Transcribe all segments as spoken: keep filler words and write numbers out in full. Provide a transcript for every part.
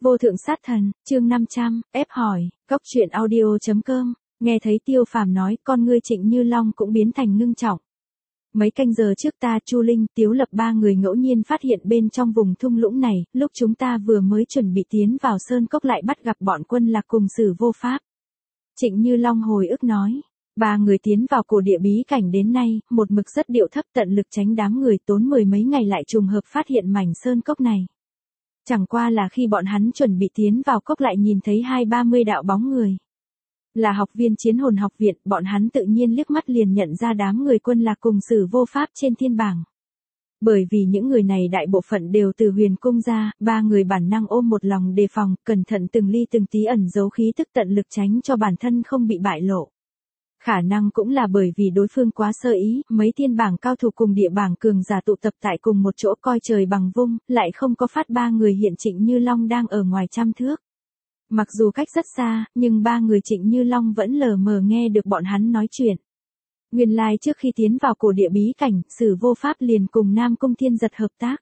Vô thượng sát thần, chương năm trăm, ép hỏi, góc truyện audio chấm com, nghe thấy Tiêu Phàm nói con ngươi Trịnh Như Long cũng biến thành ngưng trọng. Mấy canh giờ trước ta, Chu Linh, Tiếu Lập ba người ngẫu nhiên phát hiện bên trong vùng thung lũng này, lúc chúng ta vừa mới chuẩn bị tiến vào sơn cốc lại bắt gặp bọn quân lạc cùng Sử Vô Pháp. Trịnh Như Long hồi ức nói, ba người tiến vào cổ địa bí cảnh đến nay, một mực rất điệu thấp tận lực tránh đám người tốn mười mấy ngày lại trùng hợp phát hiện mảnh sơn cốc này. Chẳng qua là khi bọn hắn chuẩn bị tiến vào cốc lại nhìn thấy hai ba mươi đạo bóng người. Là học viên chiến hồn học viện, bọn hắn tự nhiên liếc mắt liền nhận ra đám người quân lạc cùng Sử Vô Pháp trên thiên bảng. Bởi vì những người này đại bộ phận đều từ huyền cung ra, ba người bản năng ôm một lòng đề phòng, cẩn thận từng ly từng tí ẩn giấu khí tức tận lực tránh cho bản thân không bị bại lộ. Khả năng cũng là bởi vì đối phương quá sơ ý, mấy thiên bảng cao thủ cùng địa bảng cường giả tụ tập tại cùng một chỗ coi trời bằng vung, lại không có phát ba người hiện Trịnh Như Long đang ở ngoài trăm thước. Mặc dù cách rất xa, nhưng ba người Trịnh Như Long vẫn lờ mờ nghe được bọn hắn nói chuyện. Nguyên lai trước khi tiến vào cổ địa bí cảnh, Sử Vô Pháp liền cùng Nam Cung Thiên Giật hợp tác.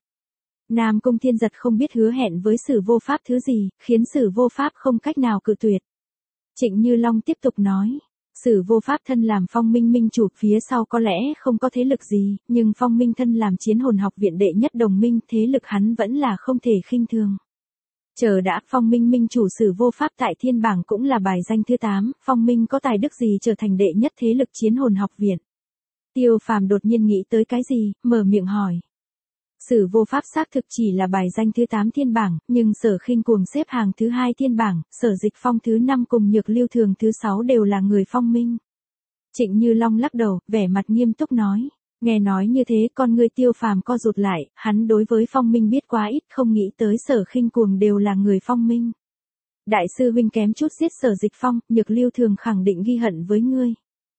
Nam Cung Thiên Giật không biết hứa hẹn với Sử Vô Pháp thứ gì, khiến Sử Vô Pháp không cách nào cự tuyệt. Trịnh Như Long tiếp tục nói. Sử Vô Pháp thân làm Phong Minh minh chủ, phía sau có lẽ không có thế lực gì, nhưng Phong Minh thân làm chiến hồn học viện đệ nhất đồng minh, thế lực hắn vẫn là không thể khinh thường. Chờ đã, Phong Minh minh chủ Sử Vô Pháp tại thiên bảng cũng là bài danh thứ tám, Phong Minh có tài đức gì trở thành đệ nhất thế lực chiến hồn học viện. Tiêu Phàm đột nhiên nghĩ tới cái gì, mở miệng hỏi. Sử Vô Pháp xác thực chỉ là bài danh thứ tám thiên bảng, nhưng Sở Khinh Cuồng xếp hàng thứ hai thiên bảng, Sở Dịch Phong thứ năm cùng Nhược Lưu Thường thứ sáu đều là người Phong Minh. Trịnh Như Long lắc đầu, vẻ mặt nghiêm túc nói. Nghe nói như thế con ngươi Tiêu Phàm co rụt lại, hắn đối với Phong Minh biết quá ít, không nghĩ tới Sở Khinh Cuồng đều là người Phong Minh. Đại sư huynh kém chút giết Sở Dịch Phong, Nhược Lưu Thường khẳng định ghi hận với ngươi.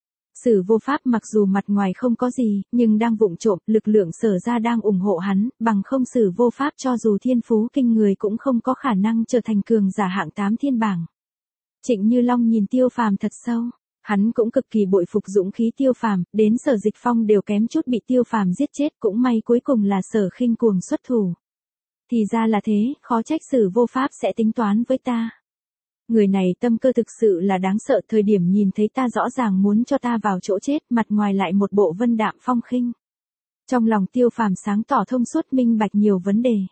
Sử Vô Pháp mặc dù mặt ngoài không có gì, nhưng đang vụng trộm, lực lượng Sở ra đang ủng hộ hắn, bằng không Sử Vô Pháp cho dù thiên phú kinh người cũng không có khả năng trở thành cường giả hạng tám thiên bảng. Trịnh Như Long nhìn Tiêu Phàm thật sâu, hắn cũng cực kỳ bội phục dũng khí Tiêu Phàm, đến Sở Dịch Phong đều kém chút bị Tiêu Phàm giết chết, cũng may cuối cùng là Sở Khinh Cuồng xuất thủ. Thì ra là thế, khó trách Sử Vô Pháp sẽ tính toán với ta. Người này tâm cơ thực sự là đáng sợ, thời điểm nhìn thấy ta rõ ràng muốn cho ta vào chỗ chết, mặt ngoài lại một bộ vân đạm phong khinh. Trong lòng Tiêu Phàm sáng tỏ thông suốt minh bạch nhiều vấn đề.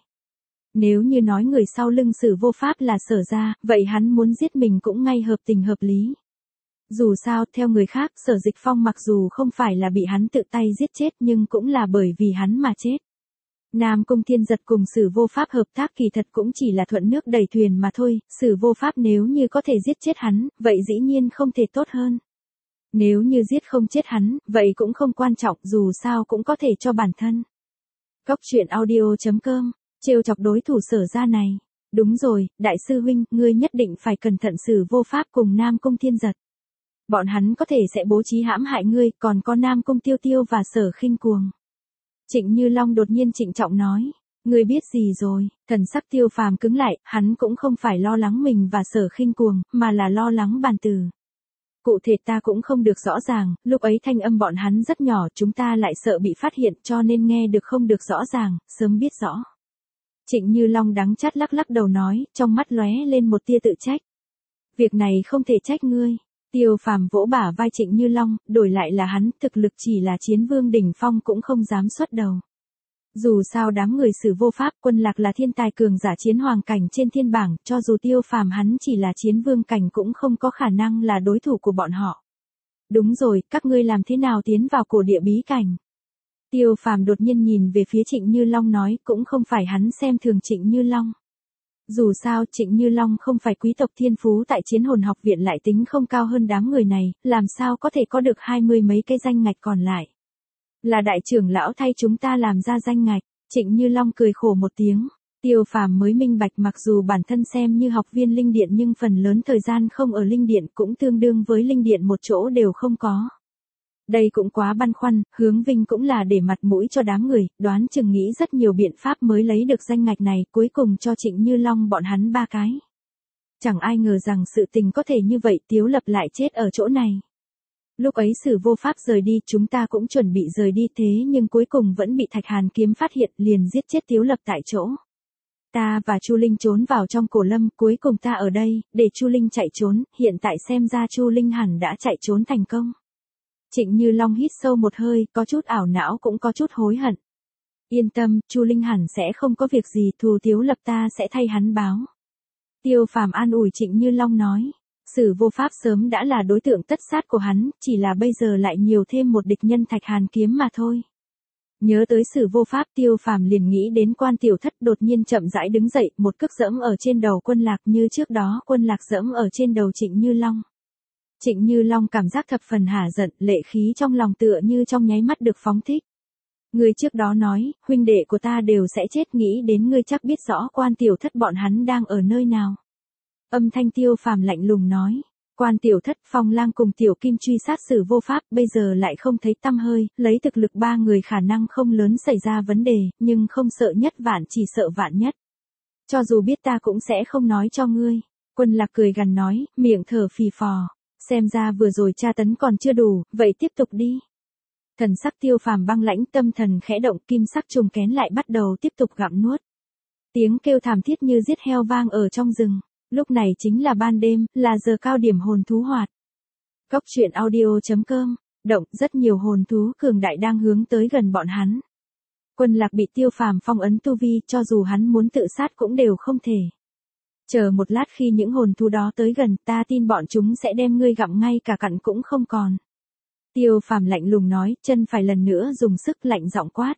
Nếu như nói người sau lưng Sử Vô Pháp là Sở ra, vậy hắn muốn giết mình cũng ngay hợp tình hợp lý. Dù sao, theo người khác, Sở Dịch Phong mặc dù không phải là bị hắn tự tay giết chết nhưng cũng là bởi vì hắn mà chết. Nam Cung Thiên Giật cùng Sử Vô Pháp hợp tác kỳ thật cũng chỉ là thuận nước đẩy thuyền mà thôi, Sử Vô Pháp nếu như có thể giết chết hắn, vậy dĩ nhiên không thể tốt hơn. Nếu như giết không chết hắn, vậy cũng không quan trọng, dù sao cũng có thể cho bản thân. Góc truyện audio chấm com, trêu chọc đối thủ Sở ra này. Đúng rồi, đại sư huynh, ngươi nhất định phải cẩn thận Sử Vô Pháp cùng Nam Cung Thiên Giật. Bọn hắn có thể sẽ bố trí hãm hại ngươi, còn có Nam Cung Tiêu Tiêu và Sở Khinh Cuồng. Trịnh Như Long đột nhiên trịnh trọng nói, ngươi biết gì rồi, thần sắc Tiêu Phàm cứng lại, hắn cũng không phải lo lắng mình và Sở Khinh Cuồng, mà là lo lắng bàn tử. Cụ thể ta cũng không được rõ ràng, lúc ấy thanh âm bọn hắn rất nhỏ, chúng ta lại sợ bị phát hiện cho nên nghe được không được rõ ràng, sớm biết rõ. Trịnh Như Long đắng chát lắc lắc đầu nói, trong mắt lóe lên một tia tự trách. Việc này không thể trách ngươi. Tiêu Phàm vỗ bả vai Trịnh Như Long, đổi lại là hắn, thực lực chỉ là chiến vương đỉnh phong cũng không dám xuất đầu. Dù sao đám người Sử Vô Pháp, quân lạc là thiên tài cường giả chiến hoàng cảnh trên thiên bảng, cho dù Tiêu Phàm hắn chỉ là chiến vương cảnh cũng không có khả năng là đối thủ của bọn họ. Đúng rồi, các ngươi làm thế nào tiến vào cổ địa bí cảnh? Tiêu Phàm đột nhiên nhìn về phía Trịnh Như Long nói, cũng không phải hắn xem thường Trịnh Như Long. Dù sao, Trịnh Như Long không phải quý tộc thiên phú tại chiến hồn học viện lại tính không cao hơn đám người này, làm sao có thể có được hai mươi mấy cái danh ngạch còn lại. Là đại trưởng lão thay chúng ta làm ra danh ngạch, Trịnh Như Long cười khổ một tiếng. Tiêu Phàm mới minh bạch mặc dù bản thân xem như học viên linh điện nhưng phần lớn thời gian không ở linh điện cũng tương đương với linh điện một chỗ đều không có. Đây cũng quá băn khoăn, hướng vinh cũng là để mặt mũi cho đám người, đoán chừng nghĩ rất nhiều biện pháp mới lấy được danh ngạch này, cuối cùng cho Trịnh Như Long bọn hắn ba cái. Chẳng ai ngờ rằng sự tình có thể như vậy, Tiếu Lập lại chết ở chỗ này. Lúc ấy Sử Vô Pháp rời đi, chúng ta cũng chuẩn bị rời đi thế nhưng cuối cùng vẫn bị Thạch Hàn Kiếm phát hiện, liền giết chết Tiếu Lập tại chỗ. Ta và Chu Linh trốn vào trong cổ lâm, cuối cùng ta ở đây, để Chu Linh chạy trốn, hiện tại xem ra Chu Linh hẳn đã chạy trốn thành công. Trịnh Như Long hít sâu một hơi, có chút ảo não cũng có chút hối hận. Yên tâm, Chu Linh hẳn sẽ không có việc gì, thù Tiếu Lập ta sẽ thay hắn báo. Tiêu Phàm an ủi Trịnh Như Long nói, Sử Vô Pháp sớm đã là đối tượng tất sát của hắn, chỉ là bây giờ lại nhiều thêm một địch nhân Thạch Hàn Kiếm mà thôi. Nhớ tới Sử Vô Pháp, Tiêu Phàm liền nghĩ đến Quan Tiểu Thất đột nhiên chậm rãi đứng dậy, một cước dẫm ở trên đầu Quân Lạc như trước đó Quân Lạc dẫm ở trên đầu Trịnh Như Long. Trịnh Như Long cảm giác thập phần hả giận, lệ khí trong lòng tựa như trong nháy mắt được phóng thích. Ngươi trước đó nói, huynh đệ của ta đều sẽ chết, nghĩ đến ngươi chắc biết rõ Quan Tiểu Thất bọn hắn đang ở nơi nào. Âm thanh Tiêu Phàm lạnh lùng nói, Quan Tiểu Thất, Phong Lang cùng Tiểu Kim truy sát Sử Vô Pháp, bây giờ lại không thấy tăm hơi, lấy thực lực ba người khả năng không lớn xảy ra vấn đề, nhưng không sợ nhất vạn chỉ sợ vạn nhất. Cho dù biết ta cũng sẽ không nói cho ngươi. Quân Lạc cười gằn nói, miệng thở phì phò, xem ra vừa rồi tra tấn còn chưa đủ, vậy tiếp tục đi. Thần sắc Tiêu Phàm băng lãnh, tâm thần khẽ động, kim sắc trùng kén lại bắt đầu tiếp tục gặm nuốt. Tiếng kêu thảm thiết như giết heo vang ở trong rừng. Lúc này chính là ban đêm, là giờ cao điểm hồn thú hoạt. Cốc truyện audio chấm com, động, rất nhiều hồn thú cường đại đang hướng tới gần bọn hắn. Quân Lạc bị Tiêu Phàm phong ấn tu vi, cho dù hắn muốn tự sát cũng đều không thể. Chờ một lát, khi những hồn thú đó tới gần, ta tin bọn chúng sẽ đem ngươi gặm ngay cả cặn cũng không còn. Tiêu Phàm lạnh lùng nói, chân phải lần nữa dùng sức, lạnh giọng quát.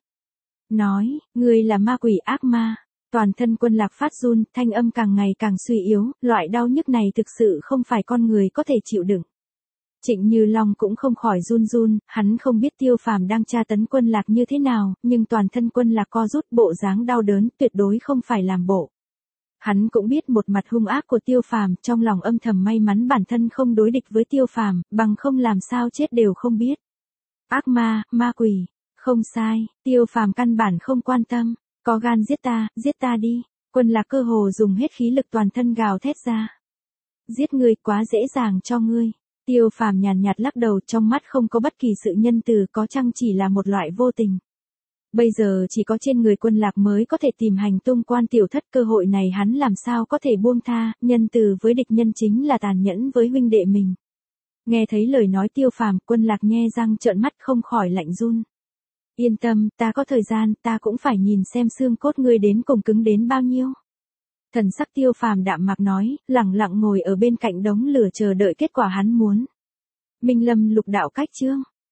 Nói, ngươi là ma quỷ ác ma. Toàn thân Quân Lạc phát run, thanh âm càng ngày càng suy yếu, loại đau nhức này thực sự không phải con người có thể chịu đựng. Trịnh Như Long cũng không khỏi run run, hắn không biết Tiêu Phàm đang tra tấn Quân Lạc như thế nào, nhưng toàn thân Quân Lạc co rút, bộ dáng đau đớn, tuyệt đối không phải làm bộ. Hắn cũng biết một mặt hung ác của Tiêu Phàm, trong lòng âm thầm may mắn bản thân không đối địch với Tiêu Phàm, bằng không làm sao chết đều không biết. Ác ma, ma quỷ, không sai, Tiêu Phàm căn bản không quan tâm. Có gan giết ta, giết ta đi. Quân Lạc cơ hồ dùng hết khí lực toàn thân gào thét ra. Giết ngươi quá dễ dàng cho ngươi. Tiêu Phàm nhàn nhạt lắc đầu, trong mắt không có bất kỳ sự nhân từ, có chăng chỉ là một loại vô tình. Bây giờ chỉ có trên người Quân Lạc mới có thể tìm hành tung Quan Tiểu Thất, cơ hội này hắn làm sao có thể buông tha, nhân từ với địch nhân chính là tàn nhẫn với huynh đệ mình. Nghe thấy lời nói Tiêu Phàm, Quân Lạc nhe răng trợn mắt không khỏi lạnh run. Yên tâm, ta có thời gian, ta cũng phải nhìn xem xương cốt ngươi đến cùng cứng đến bao nhiêu. Thần sắc Tiêu Phàm đạm mạc nói, lẳng lặng ngồi ở bên cạnh đống lửa chờ đợi kết quả hắn muốn. Minh Lâm lục đạo cách chương.